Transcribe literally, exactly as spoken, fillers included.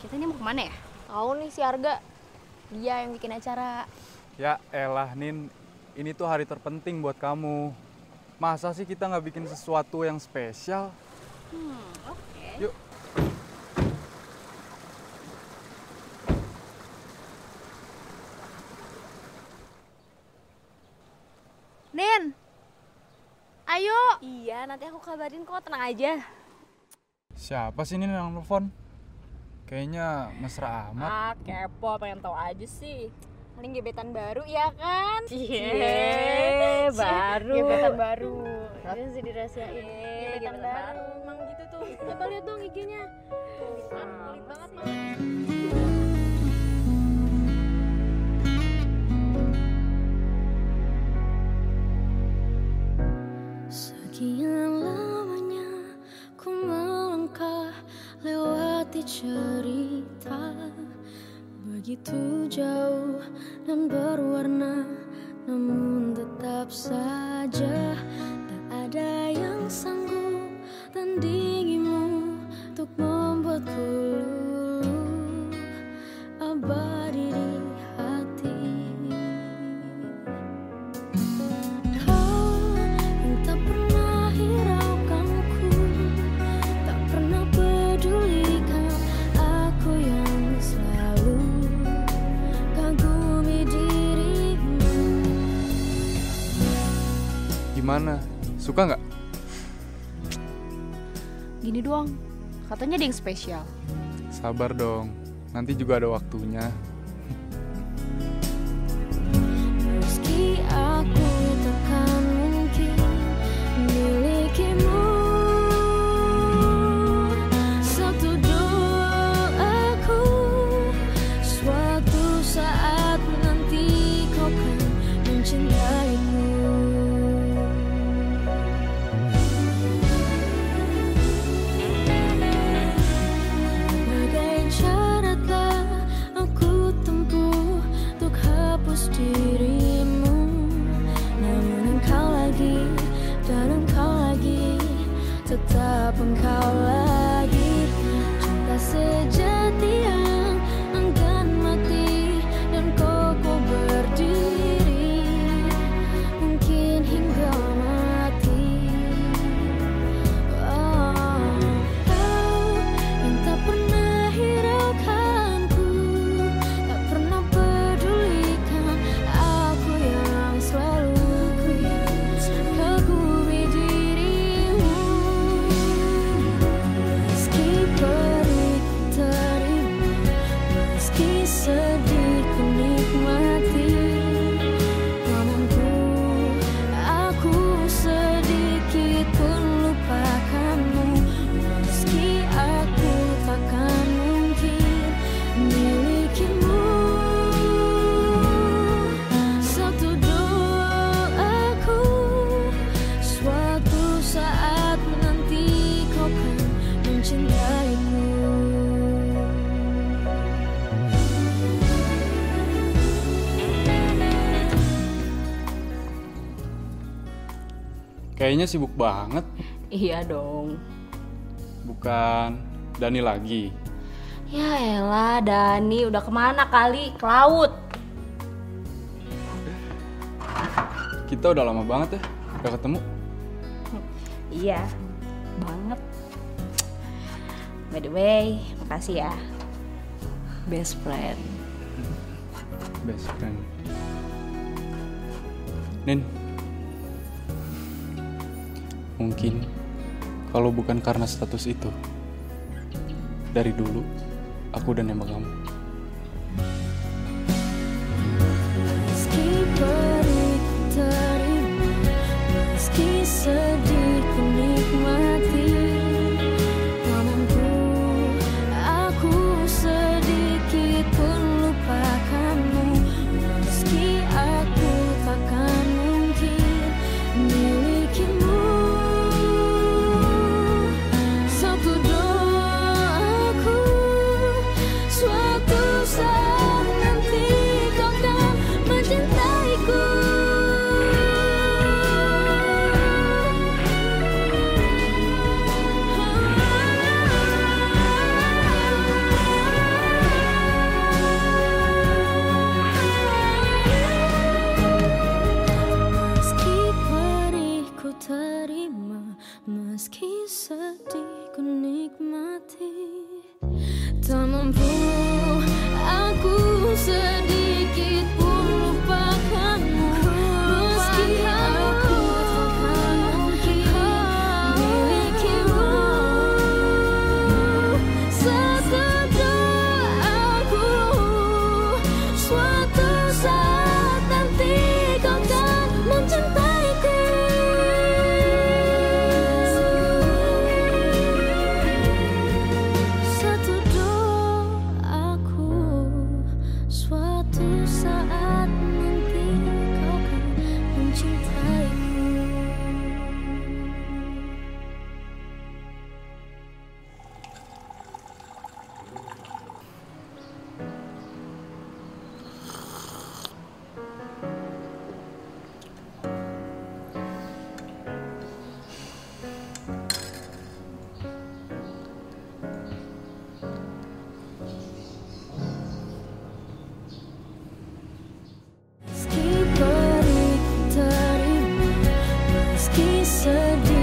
Kita ini mau kemana ya? Tahu nih si Arga, dia yang bikin acara. Ya elah Nin, ini tuh hari terpenting buat kamu. Masa sih kita nggak bikin sesuatu yang spesial? Hmm, oke. Okay. Yuk. Nin, ayo. Iya, nanti aku kabarin kok, tenang aja. Siapa sih Nin yang nelfon? Kayaknya mesra amat. Ah, kepo, pengen tahu aja sih. Paling gebetan baru ya kan? Cie, baru. Gebetan baru. Itu sih dirahasiain. Gebetan, gebetan baru. Emang gitu tuh. Coba lihat dong I G-nya. Tuh, kan pelit banget mah. Sekian lamanya ku melangkah lewati cerita, begitu jauh dan berwarna, namun tetap saja tak ada yang sanggup tandingimu untuk membuatku luluh abadi di hati. Kau yang tak pernah hiraukanku, tak pernah pedulikan aku yang selalu kagumi dirimu. Gimana? Suka nggak? Gini doang, katanya ada yang spesial. Sabar dong, nanti juga ada waktunya. Meski aku takkan mungkin milikimu, satu doaku, suatu saat nanti kau kan mencintaiku. Bagai cara tak aku tempuh untuk hapus dirimu, namun engkau lagi dan engkau lagi, tetap engkau lagi. Cinta sejati yang enggan mati dan kokoh berdiri, mungkin hingga mati. Oh, kau yang tak pernah hiraukanku, tak pernah pedulikan aku yang selalu kagumi dirimu. Meski perih ku terima, meski sedih ku nikmati, tak mampu aku sedikit pun lupakanmu. Meski aku takkan mungkin milikimu, satu doaku, suatu saat nanti kau kan mencintaiku. Kayaknya sibuk banget. Iya dong. Bukan Dani lagi. Ya elah, Dani udah kemana kali? Ke laut. Kita udah lama banget ya gak ketemu. Iya, banget. By the way, makasih ya. Best friend. Best friend. Nin, mungkin kalau bukan karena status itu, dari dulu aku udah nembak kamu. Meski perih ku terima, meski sedih ku nikmati, tak mampu aku sedikit pun lupakanmu. Meski aku takkan mungkin milikimu, satu doaku, suatu mati. Tak mampu aku sedikit pun lupakanmu, meski aku takkan mungkin milikimu. Setelah aku suatu saat nanti kau kan mencintaiku. Satu doaku, suatu saat nanti kau kan mencintaiku. Meski perih terima, meski sedih